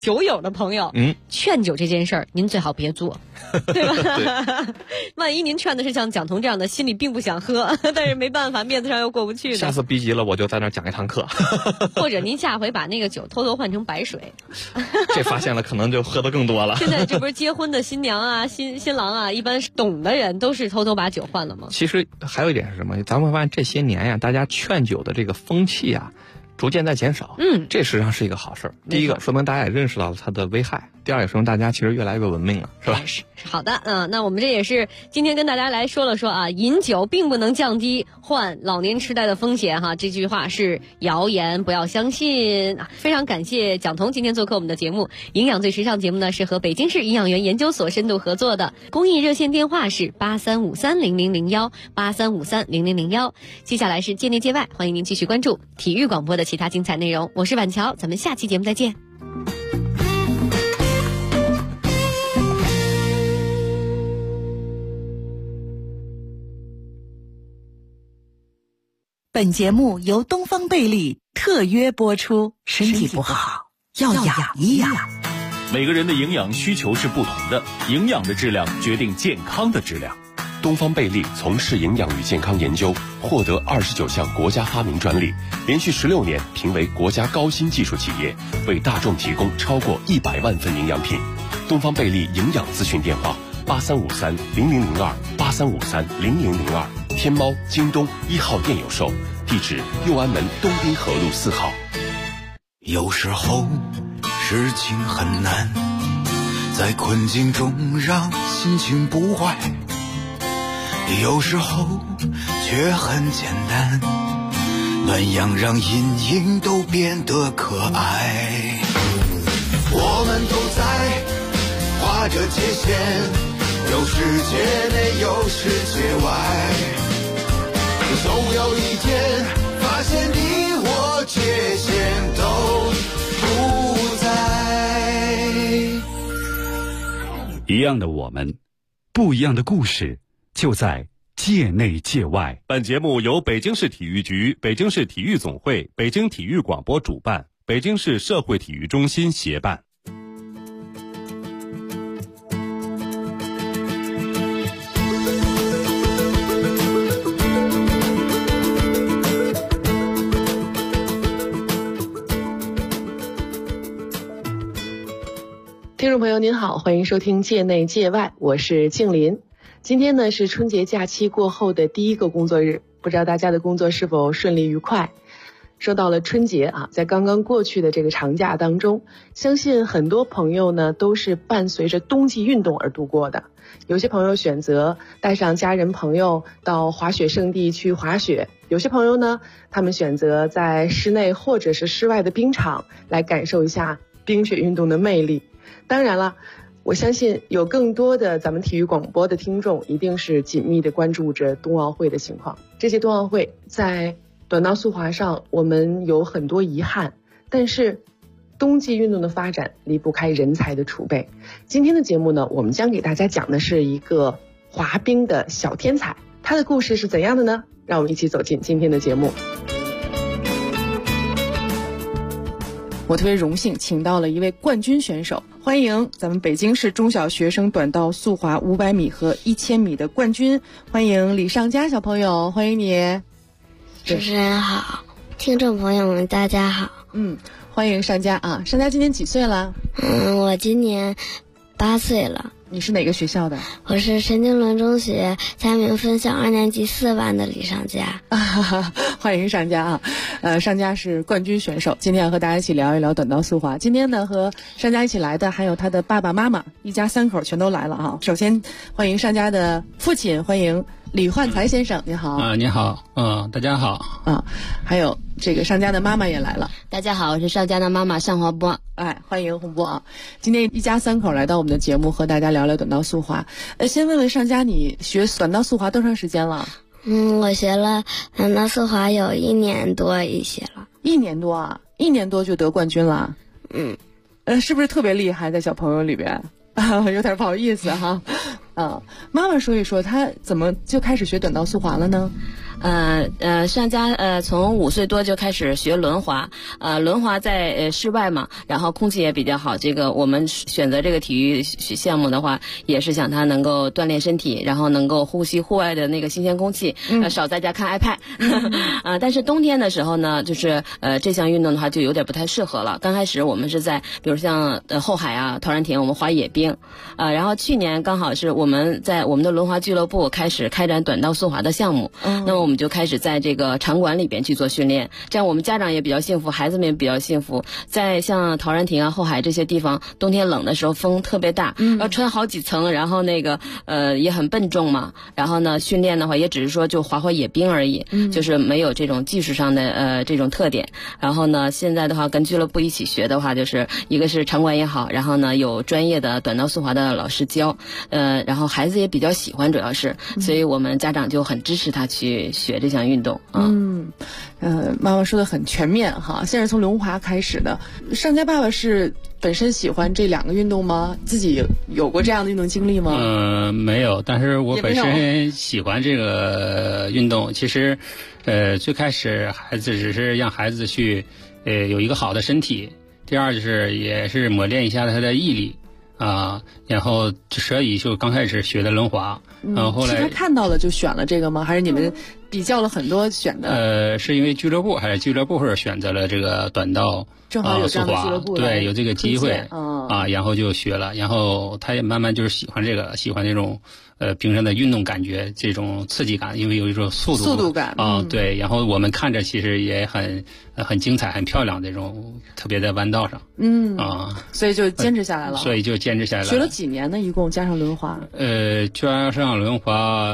酒友的朋友，劝酒这件事儿，您最好别做，对吧？对万一您劝的是像蒋彤这样的，心里并不想喝，但是没办法，面子上又过不去的。 下次逼急了，我就在那儿讲一堂课。 或者您下回把那个酒偷偷换成白水， 这发现了可能就喝得更多了。 现在这不是结婚的新娘啊、新郎啊，一般懂的人都是偷偷把酒换了吗？ 其实还有一点是什么？咱们会发现这些年呀，大家劝酒的这个风气啊，逐渐在减少，这实际上是一个好事儿。第一个，说明大家也认识到了它的危害；第二，也说明大家其实越来越文明了，是吧？ 是好的，那我们这也是今天跟大家来说了说啊，饮酒并不能降低患老年痴呆的风险哈，这句话是谣言，不要相信。非常感谢蒋彤今天做客我们的节目，营养最时尚节目呢是和北京市营养员研究所深度合作的，公益热线电话是83530001，83530001。接下来是界内界外，欢迎您继续关注体育广播的其他精彩内容。我是婉乔，咱们下期节目再见。 本节目由东方贝利特约播出，身体不好要养一养。 每个人的营养需求是不同的，营养的质量决定健康的质量。 东方贝利从事营养与健康研究，获得29项国家发明专利，连续16年评为国家高新技术企业，为大众提供超过100万份营养品。东方贝利营养咨询电话83530002，83530002，天猫、京东1号店有售，地址右安门东滨河路4号。 有时候事情很难，在困境中让心情不坏，有时候却很简单，暖阳让阴影都变得可爱。我们都在划着界限，有世界内有世界外，总有一天发现你我界限都不在。 一样的我们，不一样的故事，就在界内界外。 本节目由北京市体育局、北京市体育总会、北京体育广播主办，北京市社会体育中心协办。 听众朋友您好，欢迎收听界内界外，我是静林。今天呢是春节假期过后的第一个工作日，不知道大家的工作是否顺利愉快。说到了春节啊，在刚刚过去的这个长假当中，相信很多朋友呢都是伴随着冬季运动而度过的。有些朋友选择带上家人朋友到滑雪胜地去滑雪，有些朋友呢他们选择在室内或者是室外的冰场来感受一下冰雪运动的魅力。当然了，我相信有更多的咱们体育广播的听众一定是紧密地关注着冬奥会的情况。这届冬奥会在短道速滑上我们有很多遗憾，但是冬季运动的发展离不开人才的储备。今天的节目呢，我们将给大家讲的是一个滑冰的小天才，他的故事是怎样的呢？让我们一起走进今天的节目。我特别荣幸请到了一位冠军选手，欢迎咱们北京市中小学生短道速滑500米和1000米的冠军，欢迎李尚佳小朋友，欢迎你。 主持人好，听众朋友们大家好。 欢迎尚佳啊。尚佳今年几岁了？ 我今年8岁了。 你是哪个学校的？ 我是陈经纶中学嘉明分校2年级4班的李尚佳。 欢迎尚佳啊。尚佳是冠军选手，今天要和大家一起聊一聊短道速滑。今天呢和尚佳一起来的还有他的爸爸妈妈，一家3口全都来了啊。首先欢迎尚佳的父亲，欢迎李焕才先生，你好。 你好，大家好。 还有这个尚佳的妈妈也来了。 大家好，我是尚佳的妈妈尚华波。 欢迎洪波啊。今天一家3口来到我们的节目，和大家聊聊短道速滑。先问问尚佳，你学短道速滑多长时间了？ 我学了短道速滑有1年多一些了。 1年多啊？1年多就得冠军了？是不是特别厉害，在小朋友里边？有点不好意思哈。妈妈说一说，她怎么就开始学短道速滑了呢？ 上家从5岁多就开始学轮滑，轮滑在室外嘛，然后空气也比较好。这个我们选择这个体育项目的话，也是想他能够锻炼身体，然后能够呼吸户外的那个新鲜空气，少在家看 iPad。但是冬天的时候呢，就是这项运动的话就有点不太适合了。刚开始我们是在比如像后海啊、陶然亭，我们滑野冰，然后去年刚好是我们在我们的轮滑俱乐部开始开展短道速滑的项目，那么我们就开始在这个场馆里边去做训练，这样我们家长也比较幸福，孩子们也比较幸福。在像陶然亭啊、后海这些地方，冬天冷的时候风特别大，要穿好几层，然后那个也很笨重嘛，然后呢训练的话也只是说就滑滑野冰而已，就是没有这种技术上的这种特点。然后呢现在的话跟俱乐部一起学的话，就是一个是场馆也好，然后呢有专业的短道速滑的老师教，然后孩子也比较喜欢，主要是，所以我们家长就很支持他去学这项运动啊。 妈妈说的很全面哈，现在是从轮滑开始的。上家爸爸是本身喜欢这2个运动吗？自己有过这样的运动经历吗？ 没有，但是我本身喜欢这个运动。其实，最开始孩子只是让孩子去，有一个好的身体。第二就是也是磨练一下他的毅力。然后所以就刚开始学的轮滑，然后后来是他看到了就选了这个吗？还是你们比较了很多选的？ 是因为俱乐部还是俱乐部或者选择了这个短道正好有这样的俱乐部， 对，有这个机会然后就学了，然后他也慢慢就是喜欢这个，喜欢这种平常的运动感觉，这种刺激感，因为有一种速度感对，然后我们看着其实也很精彩、很漂亮，这种特别在弯道上， 所以就坚持下来了。学了几年呢？一共加上轮滑？ 加上轮滑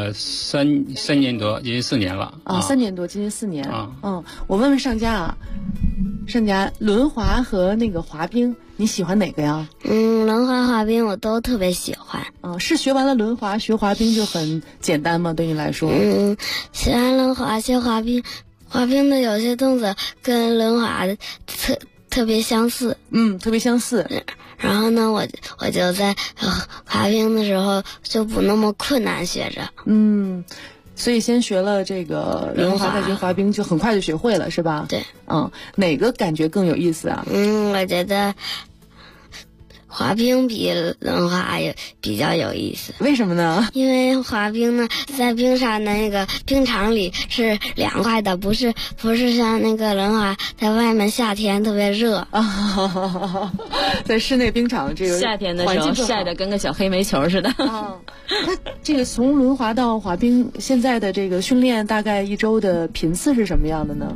3年多，接近4年了。 3年多，接近4年。我问问上家啊，上家轮滑和那个滑冰，你喜欢哪个呀？ 轮滑、滑冰我都特别喜欢。 是学完了轮滑学滑冰就很简单吗？对你来说？ 学完轮滑学滑冰，滑冰的有些动作跟轮滑的特别相似。 特别相似。 然后呢，我就在滑冰的时候就不那么困难学着。 所以先学了这个轮滑，再学滑冰，就很快就学会了，是吧？ 对。 哪个感觉更有意思啊？ 我觉得滑冰比轮滑也比较有意思。 为什么呢？ 因为滑冰呢，在冰上的那个冰场里是凉快的，不是像那个轮滑在外面夏天特别热在室内冰场这个夏天的时候晒得跟个小黑煤球似的。 那这个从轮滑到滑冰，现在的这个训练大概1周的频次是什么样的呢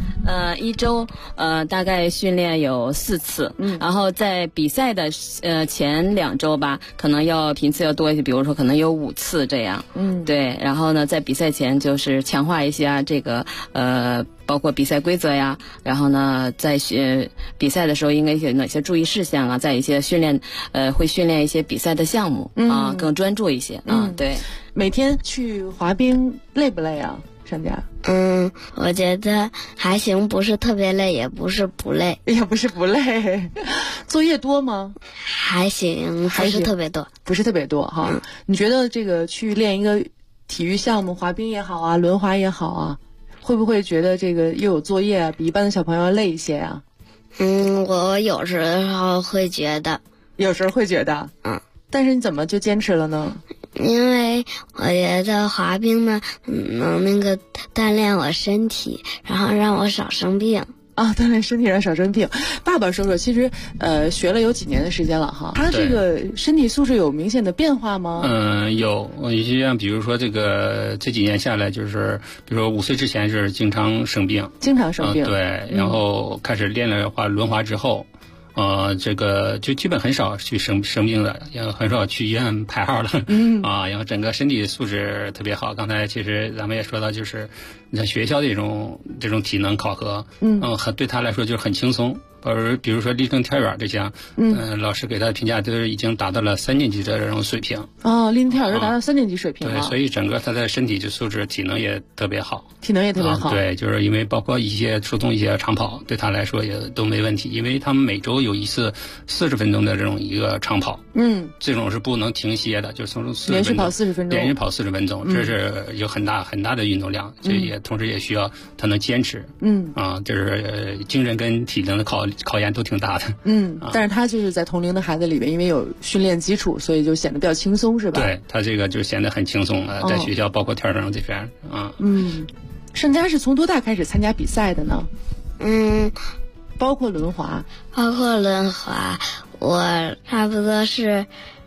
？1周大概训练有4次，然后在比赛的前2周吧，可能要频次要多一些，比如说可能有5次这样。对，然后呢，在比赛前就是强化一下这个包括比赛规则呀，然后呢，在比赛的时候应该有哪些注意事项啊，在一些训练会训练一些比赛的项目更专注一些对。 每天去滑冰累不累啊？上家？ 我觉得还行，不是特别累，也不是不累。 作业多吗？ 还行，不是特别多。 不是特别多哈。你觉得这个去练一个体育项目，滑冰也好啊，轮滑也好啊，会不会觉得这个又有作业啊，比一般的小朋友要累一些啊？ 我有时候会觉得。 但是你怎么就坚持了呢？ 因为我觉得滑冰呢，能那个锻炼我身体，然后让我少生病。 锻炼身体让少生病。爸爸说说，其实学了有几年的时间了哈，他这个身体素质有明显的变化吗？ 有。就像比如说这几年下来，就是比如说5岁之前是经常生病。对，然后开始练了轮滑之后。这个就基本很少去生病的，也很少去医院排号了。然后整个身体素质特别好。刚才其实咱们也说到，就是你在学校的这种体能考核，对他来说就是很轻松比如说立正跳远这项，老师给他的评价都是已经达到了3年级的这种水平。 哦，立正跳远达到3年级水平了。 对，所以整个他的身体素质、体能也特别好。 对， 就是因为包括输送一些长跑，对他来说也都没问题，因为他们每周有一次40分钟的这种一个长跑。这种是不能停歇的，就是从连续跑40分钟， 连续跑40分钟，这是有很大的运动量，这也同时也需要他能坚持。就是精神跟体能的考验都挺大的。 但是他就是在同龄的孩子里边，因为有训练基础，所以就显得比较轻松，是吧？ 对，他这个就显得很轻松在学校包括跳绳这边盛佳是从多大开始参加比赛的呢？包括轮滑。 我差不多是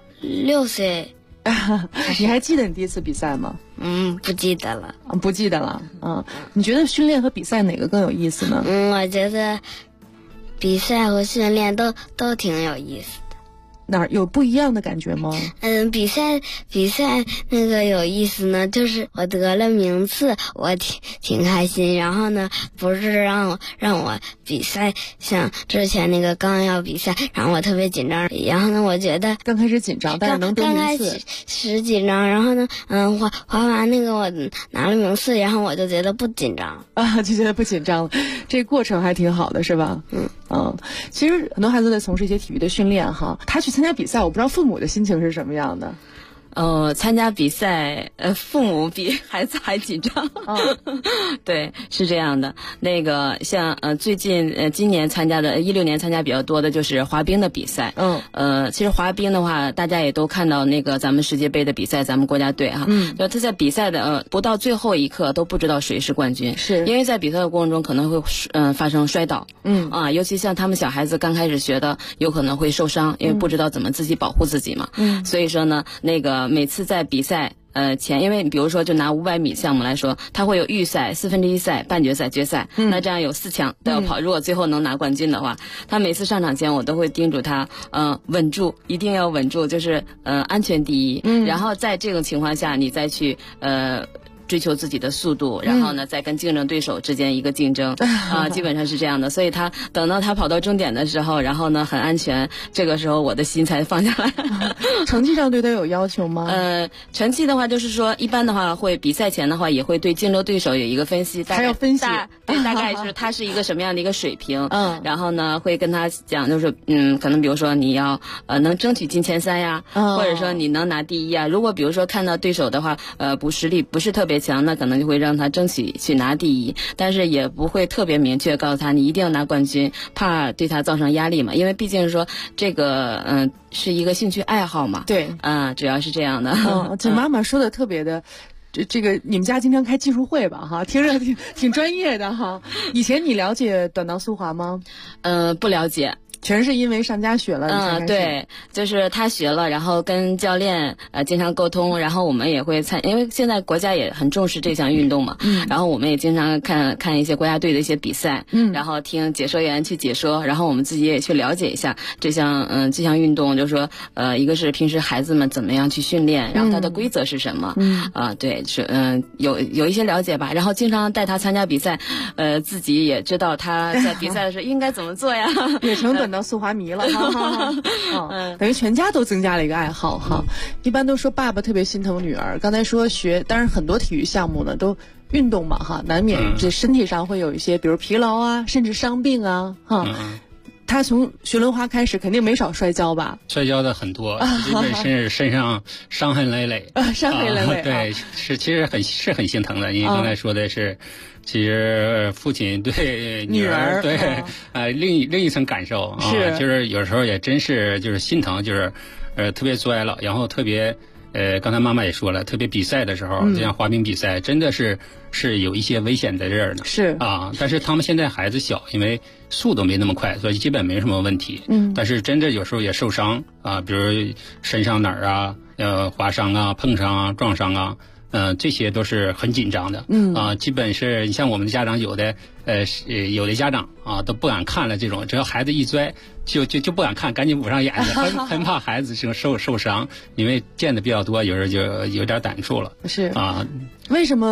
6岁。 你还记得你第一次比赛吗？ 不记得了。 不记得了。你觉得训练和比赛哪个更有意思呢？ 我觉得比赛和训练都挺有意思的。 哪儿有不一样的感觉吗？ 比赛那个有意思呢，就是我得了名次，我挺开心。然后呢，不是让我比赛，像之前那个刚要比赛，然后我特别紧张。然后呢，我觉得刚开始紧张，但是能得名次。 刚开始紧张，然后呢，滑完那个我拿了名次，然后我就觉得不紧张就觉得不紧张了。这过程还挺好的，是吧？其实很多孩子在从事一些体育的训练哈，他去参加比赛，我不知道父母的心情是什么样的。 参加比赛，父母比孩子还紧张。对，是这样的。那个像最近今年参加的16年参加比较多的就是滑冰的比赛。其实滑冰的话，大家也都看到那个咱们世界杯的比赛，咱们国家队哈，就他在比赛的不到最后一刻都不知道谁是冠军， 是因为在比赛的过程中可能会发生摔倒。尤其像他们小孩子刚开始学的，有可能会受伤，因为不知道怎么自己保护自己嘛。所以说呢，那个每次在比赛前，因为比如说就拿500米项目来说，它会有预赛、1/4赛、半决赛、决赛，那这样有4强都要跑。如果最后能拿冠军的话，他每次上场前我都会叮嘱他，稳住，一定要稳住，就是安全第一。然后在这种情况下，你再去追求自己的速度，然后呢，再跟竞争对手之间一个竞争基本上是这样的。所以他等到他跑到终点的时候，然后呢很安全，这个时候我的心才放下来。 成绩上对他有要求吗？ 成绩的话就是说，一般的话会比赛前的话也会对竞争对手有一个分析， 还要分析， 对，大概是他是一个什么样的一个水平。然后呢会跟他讲，就是可能比如说你要能争取进前3呀，或者说你能拿第1啊。如果比如说看到对手的话，实力不是特别强，那可能就会让他争取去拿第1，但是也不会特别明确告诉他你一定要拿冠军，怕对他造成压力嘛，因为毕竟说这个是一个兴趣爱好嘛。 对， 主要是这样的。 这妈妈说的特别的。这个你们家经常开技术会吧？哈，听着挺专业的哈。以前你了解短道速滑吗？ 不了解。 全是因为上家学了。 对，就是他学了，然后跟教练经常沟通，然后我们也会因为现在国家也很重视这项运动嘛。然后我们也经常看一些国家队的一些比赛。然后听解说员去解说，然后我们自己也去了解一下这项运动，就是说一个是平时孩子们怎么样去训练，然后它的规则是什么。对，是有一些了解吧。然后经常带他参加比赛，自己也知道他在比赛的时候应该怎么做呀。 也成短道速滑迷了。等于全家都增加了一个爱好哈。一般都说爸爸特别心疼女儿，刚才说当然很多体育项目呢都运动嘛哈，难免这身体上会有一些比如疲劳啊，甚至伤病啊哈。他从学轮滑开始肯定没少摔跤吧？ 摔跤的很多，基本是身上伤痕累累。 伤痕累累。 对，其实很心疼的。因为刚才说的是，其实父亲对女儿对另一层感受啊，就是有时候也真是就是心疼，就是特别摔了，然后特别刚才妈妈也说了，特别比赛的时候，就像滑冰比赛，真的是有一些危险在这儿呢。 是啊，但是他们现在孩子小，因为速度没那么快，所以基本没什么问题。但是真的有时候也受伤啊，比如身上哪儿啊，划伤啊、碰伤啊、撞伤啊。这些都是很紧张的。基本是你像我们的家长有的家长啊都不敢看了，这种只要孩子一摔就不敢看，赶紧捂上眼睛，很怕孩子受伤，因为见的比较多，有时候就有点胆怵了。 是啊，为什么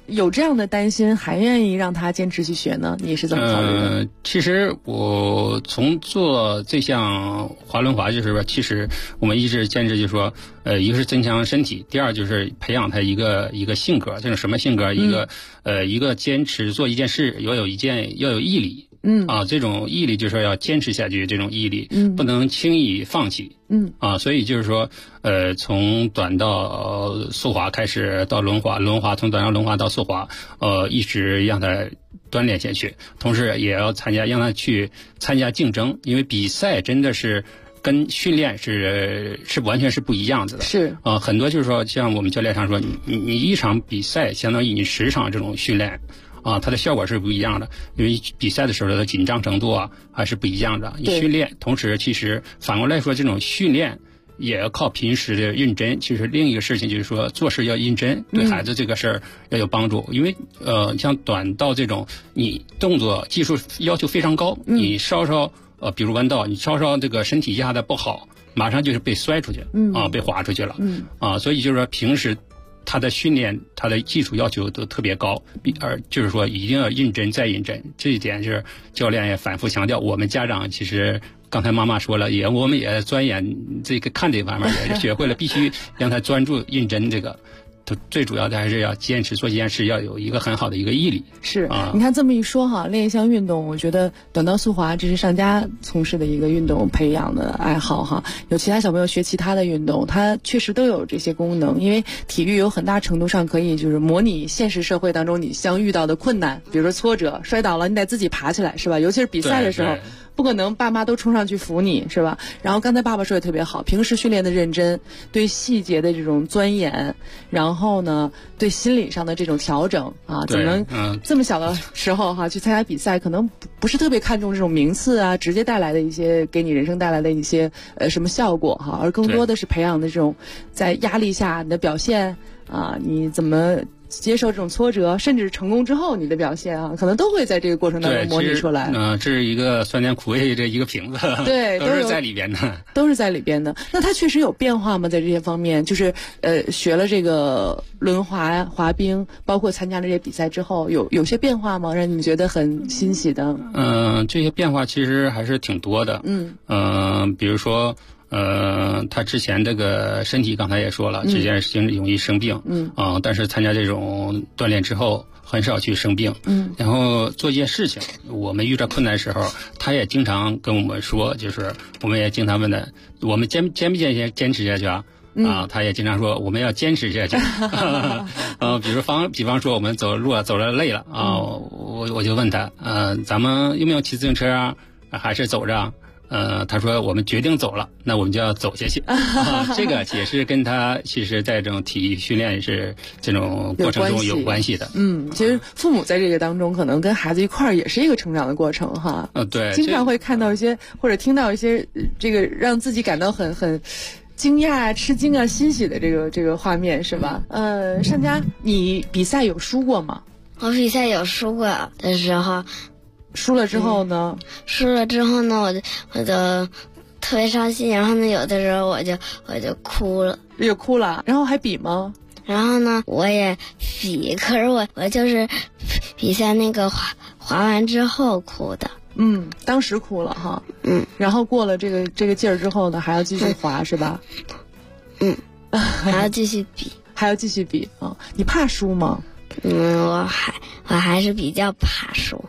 有这样的担心，还愿意让他坚持去学呢？你是怎么考虑的？ 其实我从做这项滑轮滑，就是说，其实我们一直坚持就是说，一个是增强身体，第二就是培养他一个性格，这种什么性格？一个坚持做一件事，要有毅力。这种毅力就是说要坚持下去，这种毅力，不能轻易放弃。所以就是说，从短道速滑开始到轮滑从短道轮滑到速滑，一直让他锻炼下去，同时也要让他去参加竞争，因为比赛真的是跟训练是完全是不一样子的。 是很多就是说，像我们教练常说，你一场比赛相当于你10场这种训练。它的效果是不一样的，因为比赛的时候的紧张程度还是不一样的。你训练，同时其实反过来说，这种训练也要靠平时的认真。其实另一个事情就是说，做事要认真，对孩子这个事儿要有帮助。因为像短道这种，你动作技术要求非常高，你稍稍比如弯道，你稍稍这个身体压的不好，马上就是被摔出去，被滑出去了，所以就是说平时。他的训练，他的技术要求都特别高，就是说一定要认真再认真。这一点是教练也反复强调。我们家长其实刚才妈妈说了，我们也钻研这个看这方面，也是学会了，必须让他专注认真这个。最主要的还是要坚持做这件事，要有一个很好的一个毅力。 是你看这么一说哈，练一项运动，我觉得短道速滑这是上家从事的一个运动培养的爱好哈。有其他小朋友学其他的运动，它确实都有这些功能。因为体育有很大程度上可以就是模拟现实社会当中你相遇到的困难，比如说挫折、摔倒了，你得自己爬起来，是吧？尤其是比赛的时候。不可能爸妈都冲上去扶你，是吧？然后刚才爸爸说的特别好，平时训练的认真，对细节的这种钻研，然后呢，对心理上的这种调整怎么能这么小的时候去参加比赛，可能不是特别看重这种名次直接带来的一些给你人生带来的一些什么效果而更多的是培养的这种在压力下你的表现你怎么接受这种挫折，甚至成功之后你的表现可能都会在这个过程当中模拟出来。 这是一个酸甜苦味的一个瓶子， 对， 都是在里边的， 都是在里边的。那它确实有变化吗？在这些方面，就是学了这个轮滑、滑冰，包括参加了这些比赛之后，有些变化吗？让你觉得很欣喜的？ 这些变化其实还是挺多的。比如说。他之前这个身体刚才也说了，之前容易生病，但是参加这种锻炼之后，很少去生病，然后做一件事情，我们遇到困难的时候，他也经常跟我们说，就是我们也经常问他，我们坚不坚持下去啊？他也经常说我们要坚持下去。比方说我们走路走了累了我就问他，咱们有没有骑自行车啊，还是走着？他说我们决定走了，那我们就要走下去。这个也是跟他其实在这种体育训练是这种过程中有关系的。 其实父母在这个当中可能跟孩子一块儿也是一个成长的过程哈。 对， 经常会看到一些或者听到一些这个让自己感到很惊讶、吃惊欣喜的这个画面是吧？上佳，你比赛有输过吗？ 我比赛有输过的时候。 输了之后呢？ 我就特别伤心，然后呢，有的时候我就哭了， 又哭了，然后还比吗？ 然后呢，我也比，可是我就是比赛那个滑完之后哭的。 当时哭了哈。然后过了这个劲儿之后呢，还要继续滑是吧？ 还要继续比， 还要继续比啊！你怕输吗？ 我还是比较怕输。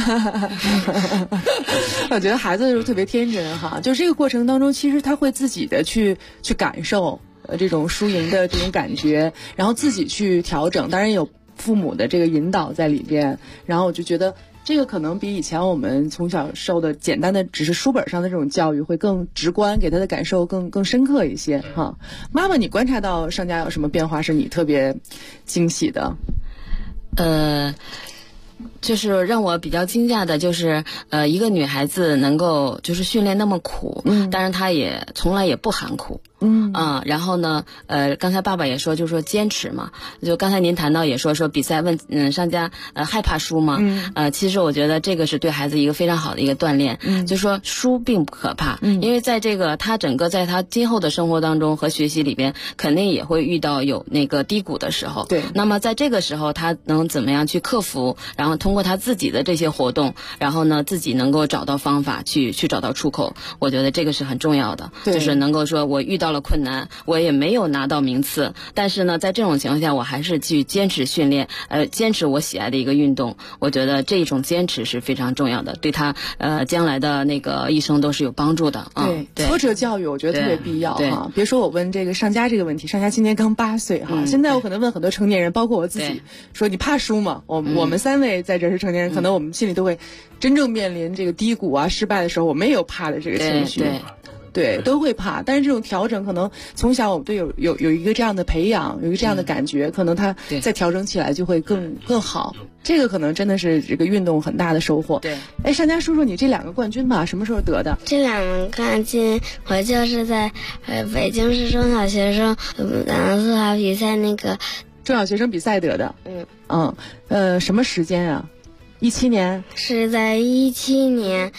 我觉得孩子的时候特别天真哈，就是这个过程当中，其实他会自己的去感受这种输赢的这种感觉，然后自己去调整，当然有父母的这个引导在里边。然后我就觉得这个可能比以前我们从小受的简单的只是书本上的这种教育会更直观，给他的感受更深刻一些哈。妈妈，你观察到上佳有什么变化是你特别惊喜的？ 就是让我比较惊讶的就是，一个女孩子能够就是训练那么苦，但是她也从来也不喊苦。然后呢，刚才爸爸也说，就是说坚持嘛。就刚才您谈到也说比赛问，商家害怕输吗？其实我觉得这个是对孩子一个非常好的一个锻炼。就是说输并不可怕，因为在这个他整个在他今后的生活当中和学习里边，肯定也会遇到有那个低谷的时候。 对。 那么在这个时候，他能怎么样去克服？然后通过他自己的这些活动，然后呢，自己能够找到方法去找到出口。我觉得这个是很重要的，就是能够说我遇到了困难，我也没有拿到名次，但是呢，在这种情况下，我还是去坚持训练，坚持我喜爱的一个运动。我觉得这种坚持是非常重要的，对他将来的那个一生都是有帮助的。 对，挫折教育我觉得特别必要哈。别说我问这个上佳这个问题，上佳今年刚8岁哈，现在我可能问很多成年人，包括我自己，说你怕输吗？我们3位在这是成年人，可能我们心里都会真正面临这个低谷啊、失败的时候，我们也有怕的这个情绪。对，都会怕，但是这种调整可能从小我们对有一个这样的培养，有一个这样的感觉，可能他再调整起来就会更好。这个可能真的是这个运动很大的收获。 对， 哎，上佳说说你这2个冠军吧，什么时候得的？ 这2个冠军我就是在北京市中小学生速滑比赛那个中小学生比赛得的。什么时间啊？17年？ 是在17年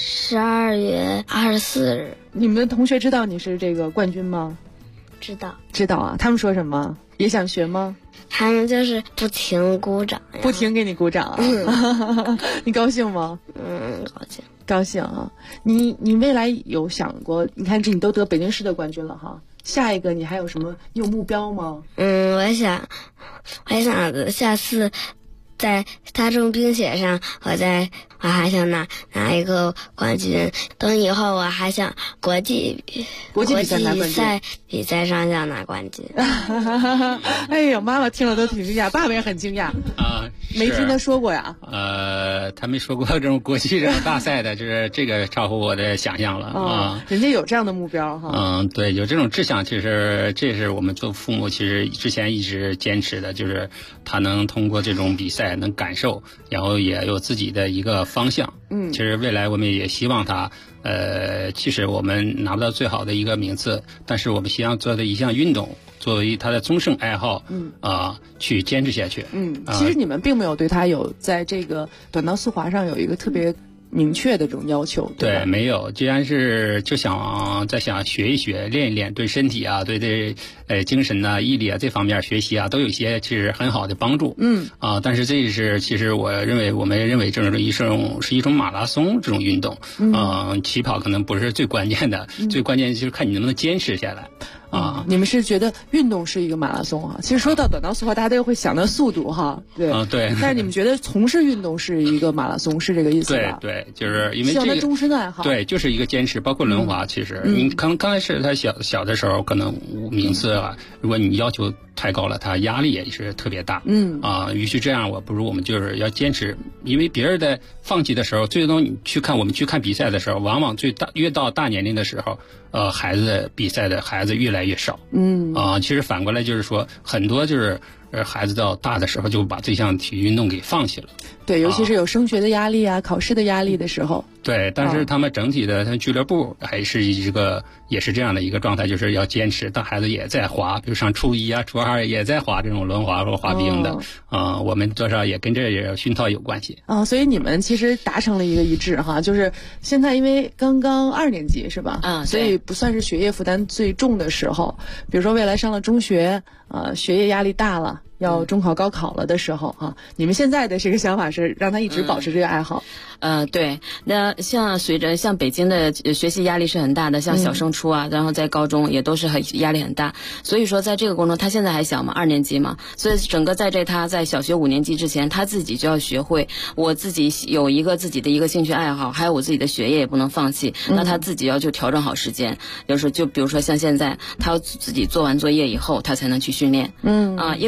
12月24日。 你们的同学知道你是这个冠军吗？知道啊。他们说什么？也想学吗？ 他们就是不停鼓掌， 不停给你鼓掌啊。你高兴吗？高兴啊。你未来有想过，你看你都得北京市的冠军了哈，下一个你还有什么，你有目标吗？ 我想下次在大众冰雪上，我还想拿一个冠军。等以后我还想国际比赛上想拿冠军。 哎呦，妈妈听了都挺惊讶，爸爸也很惊讶啊。 没听他说过呀？ 他没说过这种国际这种大赛的，就是这个超乎我的想象了啊。 人家有这样的目标哈。 对，有这种志向，其实这是我们做父母其实之前一直坚持的，就是他能通过这种比赛能感受，然后也有自己的一个方向。其实未来我们也希望他，其实我们拿不到最好的一个名次，但是我们希望做的一项运动，作为他的终生爱好，去坚持下去。 其实你们并没有对他有在这个短道速滑上有一个特别明确的这种要求， 对，没有。既然是就想学一学、练一练，对身体啊，对精神啊、毅力啊这方面学习啊，都有一些其实很好的帮助。但是这是其实我们认为这是一种马拉松这种运动。起跑可能不是最关键的，最关键就是看你能不能坚持下来。 你们是觉得运动是一个马拉松哈？其实说到短道速滑，大家都会想到速度哈，对， 对。 但是你们觉得从事运动是一个马拉松，是这个意思吧？ 对，就是因为这个终身的爱好。 对，就是一个坚持，包括轮滑，其实你刚开始他小的时候可能名次啊，如果你要求太高了，他压力也是特别大。与其这样，我们就是要坚持，因为别人在放弃的时候，最终我们去看比赛的时候，往往越到大年龄的时候，比赛的孩子越来越少。其实反过来就是说，很多就是孩子到大的时候就把这项体育运动给放弃了。 对，尤其是有升学的压力啊、考试的压力的时候。 对，但是他们整体的俱乐部还是也是这样的一个状态，就是要坚持。当孩子也在滑，比如上初1啊、初2也在滑这种轮滑或滑冰的，我们多少也跟这也熏陶有关系。 所以你们其实达成了一个一致哈，就是现在因为刚刚2年级是吧？所以不算是学业负担最重的时候。比如说未来上了中学，学业压力大了，要中考、高考了的时候你们现在的这个想法是让他一直保持这个爱好。 对，那随着北京的学习压力是很大的，像小升初啊，然后在高中也都是压力很大，所以说在这个过程中，他现在还小嘛，2年级嘛，所以整个他在小学5年级之前，他自己就要学会，我自己有自己的一个兴趣爱好，还有我自己的学业也不能放弃，那他自己要就调整好时间，就比如说像现在，他要自己做完作业以后，他才能去训练。因为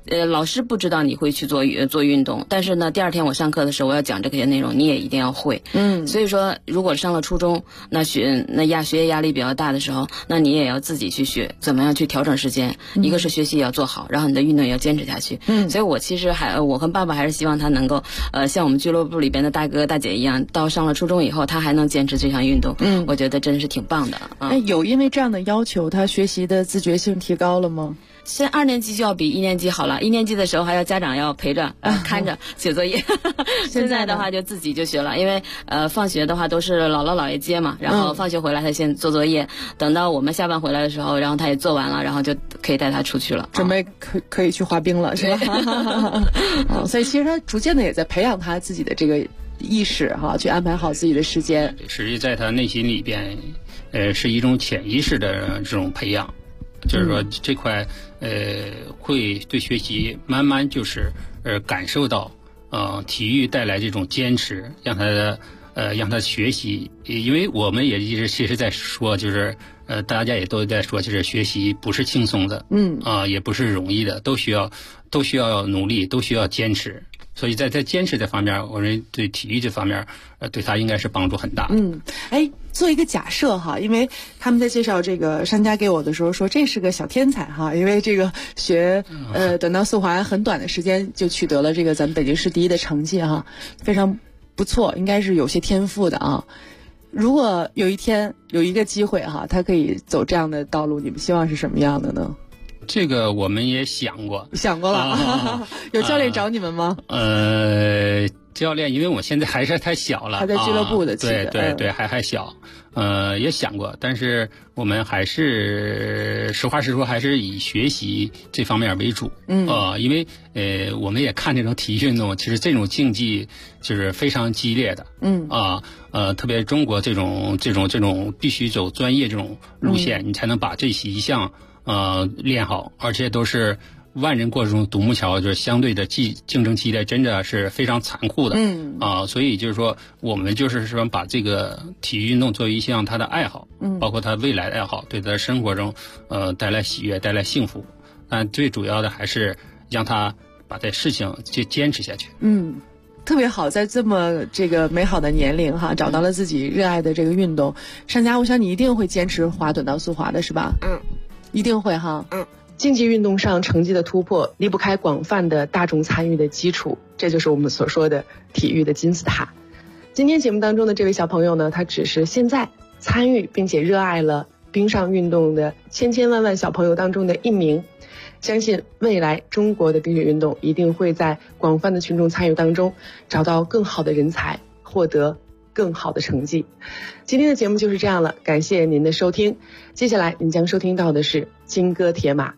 老师不知道你会去做运动，但是呢，第二天我上课的时候我要讲这些内容，你也一定要会。所以说，如果上了初中，学业压力比较大的时候，那你也要自己去学怎么样去调整时间。一个是学习也要做好，然后你的运动也要坚持下去。所以我其实我和爸爸还是希望他能够像我们俱乐部里边的大哥大姐一样，到上了初中以后，他还能坚持这项运动。我觉得真是挺棒的。 有因为这样的要求，他学习的自觉性提高了吗？ 现在2年级就要比1年级好了，1年级的时候还要家长要陪着看着写作业，现在的话就自己就学了，因为放学的话都是姥姥姥爷接嘛，然后放学回来他先做作业，等到我们下班回来的时候，然后他也做完了，然后就可以带他出去了， 准备可以去滑冰了，是吧？所以其实他逐渐的也在培养他自己的这个意识哈，去安排好自己的时间。 实际在他内心里边，是一种潜意识的这种培养。就是说这块会对学习慢慢就是感受到体育带来这种坚持，让他学习，因为我们也一直其实在说，就是大家也都在说，就是学习不是轻松的，也不是容易的，都需要努力，都需要坚持。所以在坚持这方面，我认为对体育这方面，对他应该是帮助很大。 做一个假设哈，因为他们在介绍这个商家给我的时候说这是个小天才哈，因为这个学短道速滑很短的时间就取得了这个咱们北京市第1的成绩哈，非常不错，应该是有些天赋的啊。如果有一天有一个机会哈，他可以走这样的道路，你们希望是什么样的呢？ 这个我们也想过了，有教练找你们吗？ 教练，因为我现在还是太小了， 还在俱乐部的， 对，还小，也想过，但是我们还是实话实说，还是以学习这方面为主，因为我们也看这种体育运动，其实这种竞技就是非常激烈的，特别中国这种必须走专业这种路线，你才能把这一项练好，而且都是万人过中独木桥，就是相对的竞争激烈，真的是非常残酷的。所以就是说，我们就是说把这个体育运动作为一项他的爱好，包括他未来的爱好，对他的生活中带来喜悦，带来幸福。但最主要的还是让他把这事情去坚持下去。 特别好，在这么这个美好的年龄哈，找到了自己热爱的这个运动。商家，我想你一定会坚持滑短道速滑的是吧？一定会哈。竞技运动上成绩的突破离不开广泛的大众参与的基础，这就是我们所说的体育的金字塔。今天节目当中的这位小朋友呢，他只是现在参与并且热爱了冰上运动的千千万万小朋友当中的一名。相信未来中国的冰雪运动一定会在广泛的群众参与当中找到更好的人才，获得更好的成绩。今天的节目就是这样了，感谢您的收听。接下来您将收听到的是金戈铁马。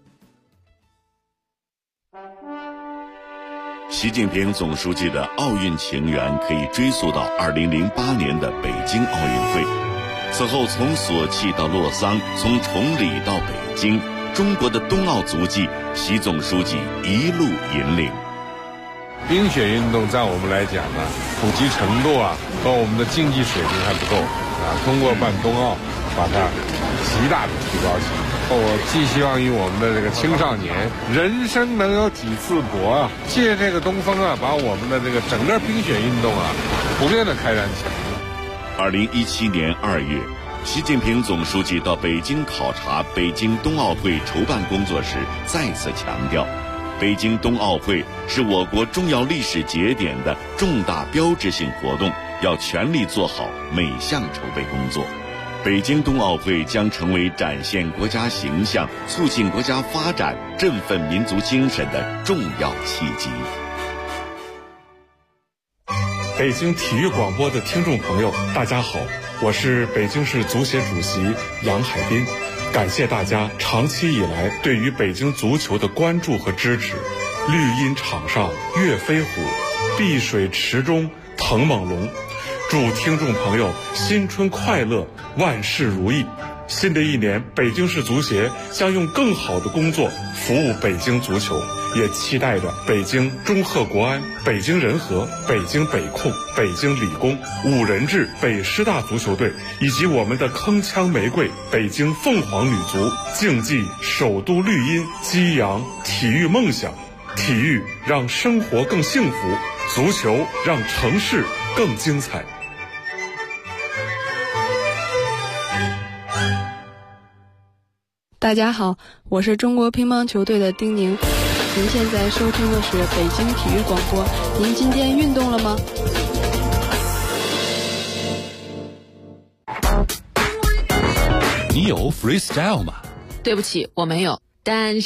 习近平总书记的奥运情缘可以追溯到2008年的北京奥运会，此后从索契到洛桑，从崇礼到北京，中国的冬奥足迹，习总书记一路引领。 冰雪运动在我们来讲呢，普及程度和我们的竞技水平还不够通过办冬奥，把它极大的提高起来。我寄希望于我们的这个青少年，人生能有几次搏借这个东风把我们的这个整个冰雪运动普遍的开展起来。 2017年2月，习近平总书记到北京考察北京冬奥会筹办工作时，再次强调，北京冬奥会是我国重要历史节点的重大标志性活动，要全力做好每项筹备工作。北京冬奥会将成为展现国家形象、促进国家发展、振奋民族精神的重要契机。 北京体育广播的听众朋友，大家好，我是北京市足协主席杨海滨，感谢大家长期以来对于北京足球的关注和支持。绿茵场上跃飞虎，碧水池中腾猛龙。祝听众朋友新春快乐，万事如意。新的一年，北京市足协将用更好的工作服务北京足球，也期待着北京中赫国安、北京人和、北京北控、北京理工、五人制北师大足球队以及我们的铿锵玫瑰北京凤凰女足，竞技首都绿茵，激扬体育梦想， 体育让生活更幸福，足球让城市更精彩。 大家好，我是中国乒乓球队的丁宁。您现在收听的是北京体育广播。您今天运动了吗？ 你有 freestyle 吗？ 对不起，我没有。但是